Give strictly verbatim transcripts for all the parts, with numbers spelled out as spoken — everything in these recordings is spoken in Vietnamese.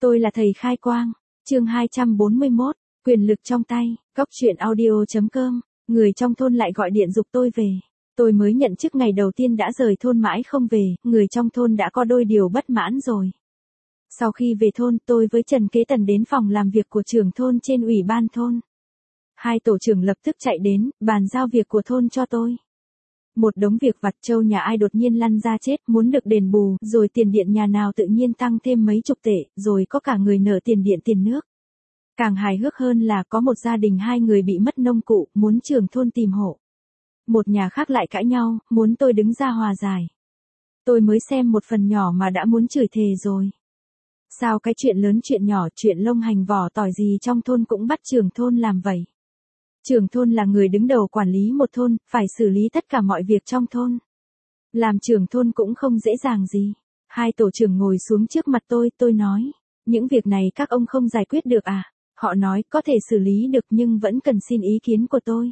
Tôi là thầy khai quang. Chương hai trăm bốn mươi mốt, quyền lực trong tay. Góc truyện audio chấm com. Người trong thôn lại gọi điện giục tôi về. Tôi mới nhận chức ngày đầu tiên đã rời thôn mãi không về, người trong thôn đã có đôi điều bất mãn rồi. Sau khi về thôn, tôi với Trần Kế Tần đến phòng làm việc của trưởng thôn trên ủy ban thôn. Hai tổ trưởng lập tức chạy đến, bàn giao việc của thôn cho tôi. Một đống việc vặt trâu nhà ai đột nhiên lăn ra chết, muốn được đền bù, rồi tiền điện nhà nào tự nhiên tăng thêm mấy chục tệ, rồi có cả người nợ tiền điện tiền nước. Càng hài hước hơn là có một gia đình hai người bị mất nông cụ, muốn trưởng thôn tìm hộ. Một nhà khác lại cãi nhau, muốn tôi đứng ra hòa giải. Tôi mới xem một phần nhỏ mà đã muốn chửi thề rồi. Sao cái chuyện lớn chuyện nhỏ, chuyện lông hành vỏ tỏi gì trong thôn cũng bắt trưởng thôn làm vậy? Trưởng thôn là người đứng đầu quản lý một thôn, phải xử lý tất cả mọi việc trong thôn. Làm trưởng thôn cũng không dễ dàng gì. Hai tổ trưởng ngồi xuống trước mặt tôi, tôi nói, những việc này các ông không giải quyết được à? Họ nói có thể xử lý được nhưng vẫn cần xin ý kiến của tôi.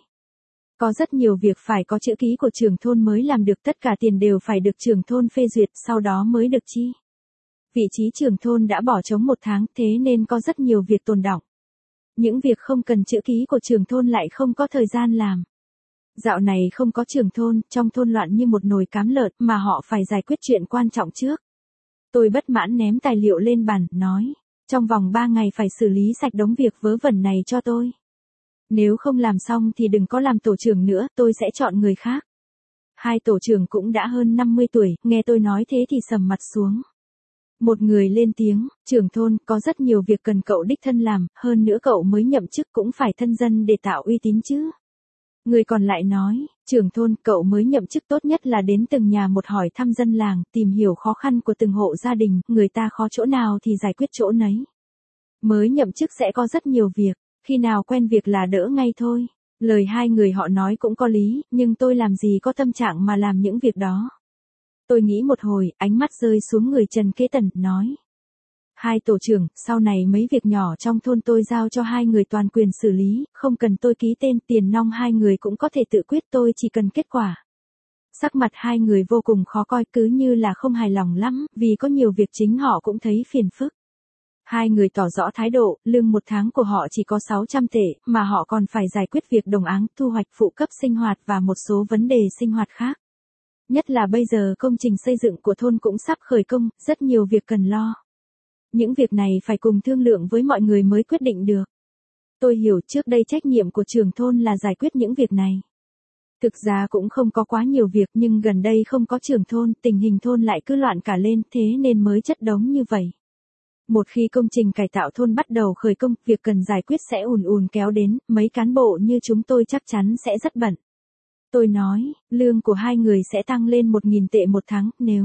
Có rất nhiều việc phải có chữ ký của trưởng thôn mới làm được, tất cả tiền đều phải được trưởng thôn phê duyệt, sau đó mới được chi. Vị trí trưởng thôn đã bỏ trống một tháng, thế nên có rất nhiều việc tồn đọng. Những việc không cần chữ ký của trưởng thôn lại không có thời gian làm. Dạo này không có trưởng thôn, trong thôn loạn như một nồi cám lợn mà họ phải giải quyết chuyện quan trọng trước. Tôi bất mãn ném tài liệu lên bàn, nói, trong vòng ba ngày phải xử lý sạch đống việc vớ vẩn này cho tôi. Nếu không làm xong thì đừng có làm tổ trưởng nữa, tôi sẽ chọn người khác. Hai tổ trưởng cũng đã hơn năm mươi tuổi, nghe tôi nói thế thì sầm mặt xuống. Một người lên tiếng, trưởng thôn, có rất nhiều việc cần cậu đích thân làm, hơn nữa cậu mới nhậm chức cũng phải thân dân để tạo uy tín chứ. Người còn lại nói, trưởng thôn, cậu mới nhậm chức tốt nhất là đến từng nhà một hỏi thăm dân làng, tìm hiểu khó khăn của từng hộ gia đình, người ta khó chỗ nào thì giải quyết chỗ nấy. Mới nhậm chức sẽ có rất nhiều việc, khi nào quen việc là đỡ ngay thôi. Lời hai người họ nói cũng có lý, nhưng tôi làm gì có tâm trạng mà làm những việc đó. Tôi nghĩ một hồi, ánh mắt rơi xuống người Trần Kế Tần, nói. Hai tổ trưởng, sau này mấy việc nhỏ trong thôn tôi giao cho hai người toàn quyền xử lý, không cần tôi ký tên, tiền nong hai người cũng có thể tự quyết, tôi chỉ cần kết quả. Sắc mặt hai người vô cùng khó coi, cứ như là không hài lòng lắm, vì có nhiều việc chính họ cũng thấy phiền phức. Hai người tỏ rõ thái độ, lương một tháng của họ chỉ có sáu trăm tệ, mà họ còn phải giải quyết việc đồng áng, thu hoạch phụ cấp sinh hoạt và một số vấn đề sinh hoạt khác. Nhất là bây giờ công trình xây dựng của thôn cũng sắp khởi công, rất nhiều việc cần lo. Những việc này phải cùng thương lượng với mọi người mới quyết định được. Tôi hiểu trước đây trách nhiệm của trưởng thôn là giải quyết những việc này. Thực ra cũng không có quá nhiều việc, nhưng gần đây không có trưởng thôn, tình hình thôn lại cứ loạn cả lên, thế nên mới chất đống như vậy. Một khi công trình cải tạo thôn bắt đầu khởi công, việc cần giải quyết sẽ ùn ùn kéo đến, mấy cán bộ như chúng tôi chắc chắn sẽ rất bận. Tôi nói, lương của hai người sẽ tăng lên một nghìn tệ một tháng, nếu.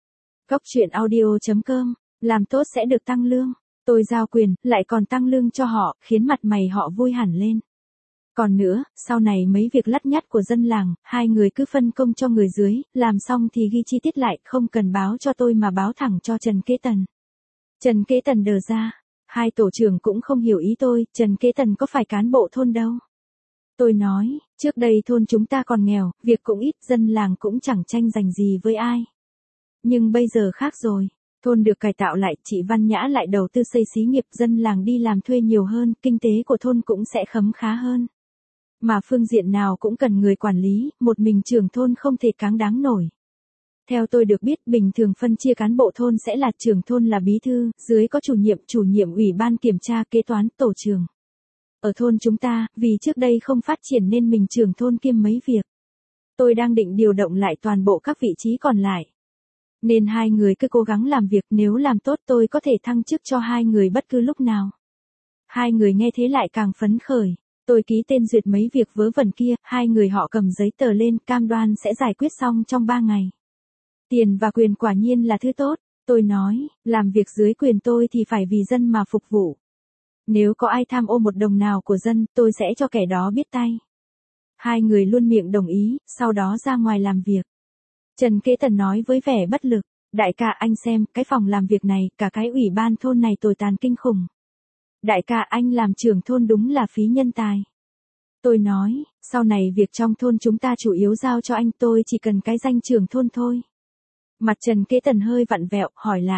Góc truyện audio chấm com, làm tốt sẽ được tăng lương. Tôi giao quyền, lại còn tăng lương cho họ, khiến mặt mày họ vui hẳn lên. Còn nữa, sau này mấy việc lắt nhắt của dân làng, hai người cứ phân công cho người dưới, làm xong thì ghi chi tiết lại, không cần báo cho tôi mà báo thẳng cho Trần Kế Tần. Trần Kế Tần đờ ra, hai tổ trưởng cũng không hiểu ý tôi, Trần Kế Tần có phải cán bộ thôn đâu. Tôi nói, trước đây thôn chúng ta còn nghèo, việc cũng ít, dân làng cũng chẳng tranh giành gì với ai. Nhưng bây giờ khác rồi, thôn được cải tạo lại, chị Văn Nhã lại đầu tư xây xí nghiệp, dân làng đi làm thuê nhiều hơn, kinh tế của thôn cũng sẽ khấm khá hơn. Mà phương diện nào cũng cần người quản lý, một mình trưởng thôn không thể cáng đáng nổi. Theo tôi được biết, bình thường phân chia cán bộ thôn sẽ là trưởng thôn là bí thư, dưới có chủ nhiệm, chủ nhiệm ủy ban kiểm tra, kế toán, tổ trưởng. Ở thôn chúng ta, vì trước đây không phát triển nên mình trưởng thôn kiêm mấy việc. Tôi đang định điều động lại toàn bộ các vị trí còn lại. Nên hai người cứ cố gắng làm việc, nếu làm tốt tôi có thể thăng chức cho hai người bất cứ lúc nào. Hai người nghe thế lại càng phấn khởi. Tôi ký tên duyệt mấy việc vớ vẩn kia, hai người họ cầm giấy tờ lên, cam đoan sẽ giải quyết xong trong ba ngày. Tiền và quyền quả nhiên là thứ tốt. Tôi nói, làm việc dưới quyền tôi thì phải vì dân mà phục vụ. Nếu có ai tham ô một đồng nào của dân, tôi sẽ cho kẻ đó biết tay. Hai người luôn miệng đồng ý, sau đó ra ngoài làm việc. Trần Kế Tần nói với vẻ bất lực, đại ca anh xem, cái phòng làm việc này, cả cái ủy ban thôn này tồi tàn kinh khủng. Đại ca anh làm trưởng thôn đúng là phí nhân tài. Tôi nói, sau này việc trong thôn chúng ta chủ yếu giao cho anh, tôi chỉ cần cái danh trưởng thôn thôi. Mặt Trần Kế Tần hơi vặn vẹo, hỏi lại,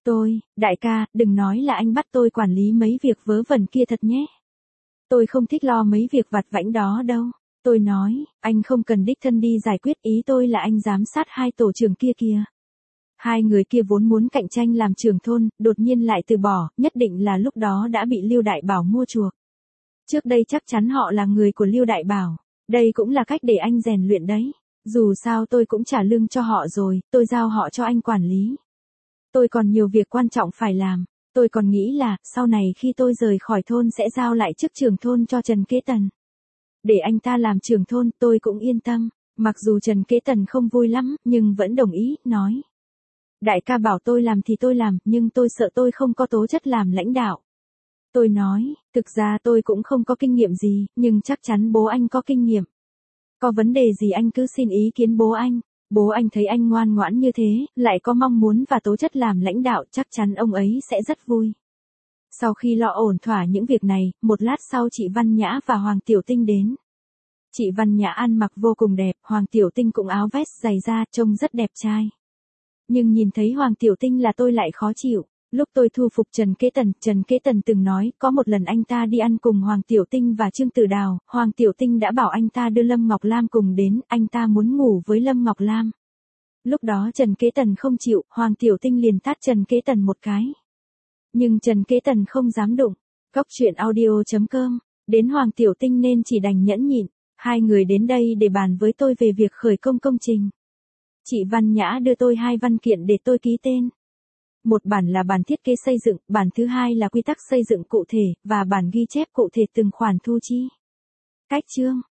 Tôi, đại ca, đừng nói là anh bắt tôi quản lý mấy việc vớ vẩn kia thật nhé. Tôi không thích lo mấy việc vặt vãnh đó đâu. Tôi nói, anh không cần đích thân đi giải quyết, ý tôi là anh giám sát hai tổ trưởng kia kìa. Hai người kia vốn muốn cạnh tranh làm trưởng thôn, đột nhiên lại từ bỏ, nhất định là lúc đó đã bị Lưu Đại Bảo mua chuộc. Trước đây chắc chắn họ là người của Lưu Đại Bảo. Đây cũng là cách để anh rèn luyện đấy. Dù sao tôi cũng trả lương cho họ rồi, tôi giao họ cho anh quản lý. Tôi còn nhiều việc quan trọng phải làm. Tôi còn nghĩ là, sau này khi tôi rời khỏi thôn sẽ giao lại chức trưởng thôn cho Trần Kế Tần. Để anh ta làm trưởng thôn, tôi cũng yên tâm. Mặc dù Trần Kế Tần không vui lắm, nhưng vẫn đồng ý, nói. Đại ca bảo tôi làm thì tôi làm, nhưng tôi sợ tôi không có tố chất làm lãnh đạo. Tôi nói, thực ra tôi cũng không có kinh nghiệm gì, nhưng chắc chắn bố anh có kinh nghiệm. Có vấn đề gì anh cứ xin ý kiến bố anh. Bố anh thấy anh ngoan ngoãn như thế, lại có mong muốn và tố chất làm lãnh đạo, chắc chắn ông ấy sẽ rất vui. Sau khi lo ổn thỏa những việc này, một lát sau chị Văn Nhã và Hoàng Tiểu Tinh đến. Chị Văn Nhã ăn mặc vô cùng đẹp, Hoàng Tiểu Tinh cũng áo vest dày da, trông rất đẹp trai. Nhưng nhìn thấy Hoàng Tiểu Tinh là tôi lại khó chịu. Lúc tôi thu phục Trần Kế Tần, Trần Kế Tần từng nói, có một lần anh ta đi ăn cùng Hoàng Tiểu Tinh và Trương Tử Đào, Hoàng Tiểu Tinh đã bảo anh ta đưa Lâm Ngọc Lam cùng đến, anh ta muốn ngủ với Lâm Ngọc Lam. Lúc đó Trần Kế Tần không chịu, Hoàng Tiểu Tinh liền tát Trần Kế Tần một cái. Nhưng Trần Kế Tần không dám đụng. Góc truyện audio chấm com, đến Hoàng Tiểu Tinh nên chỉ đành nhẫn nhịn. Hai người đến đây để bàn với tôi về việc khởi công công trình. Chị Văn Nhã đưa tôi hai văn kiện để tôi ký tên. Một bản là bản thiết kế xây dựng, bản thứ hai là quy tắc xây dựng cụ thể, và bản ghi chép cụ thể từng khoản thu chi. Cách chương.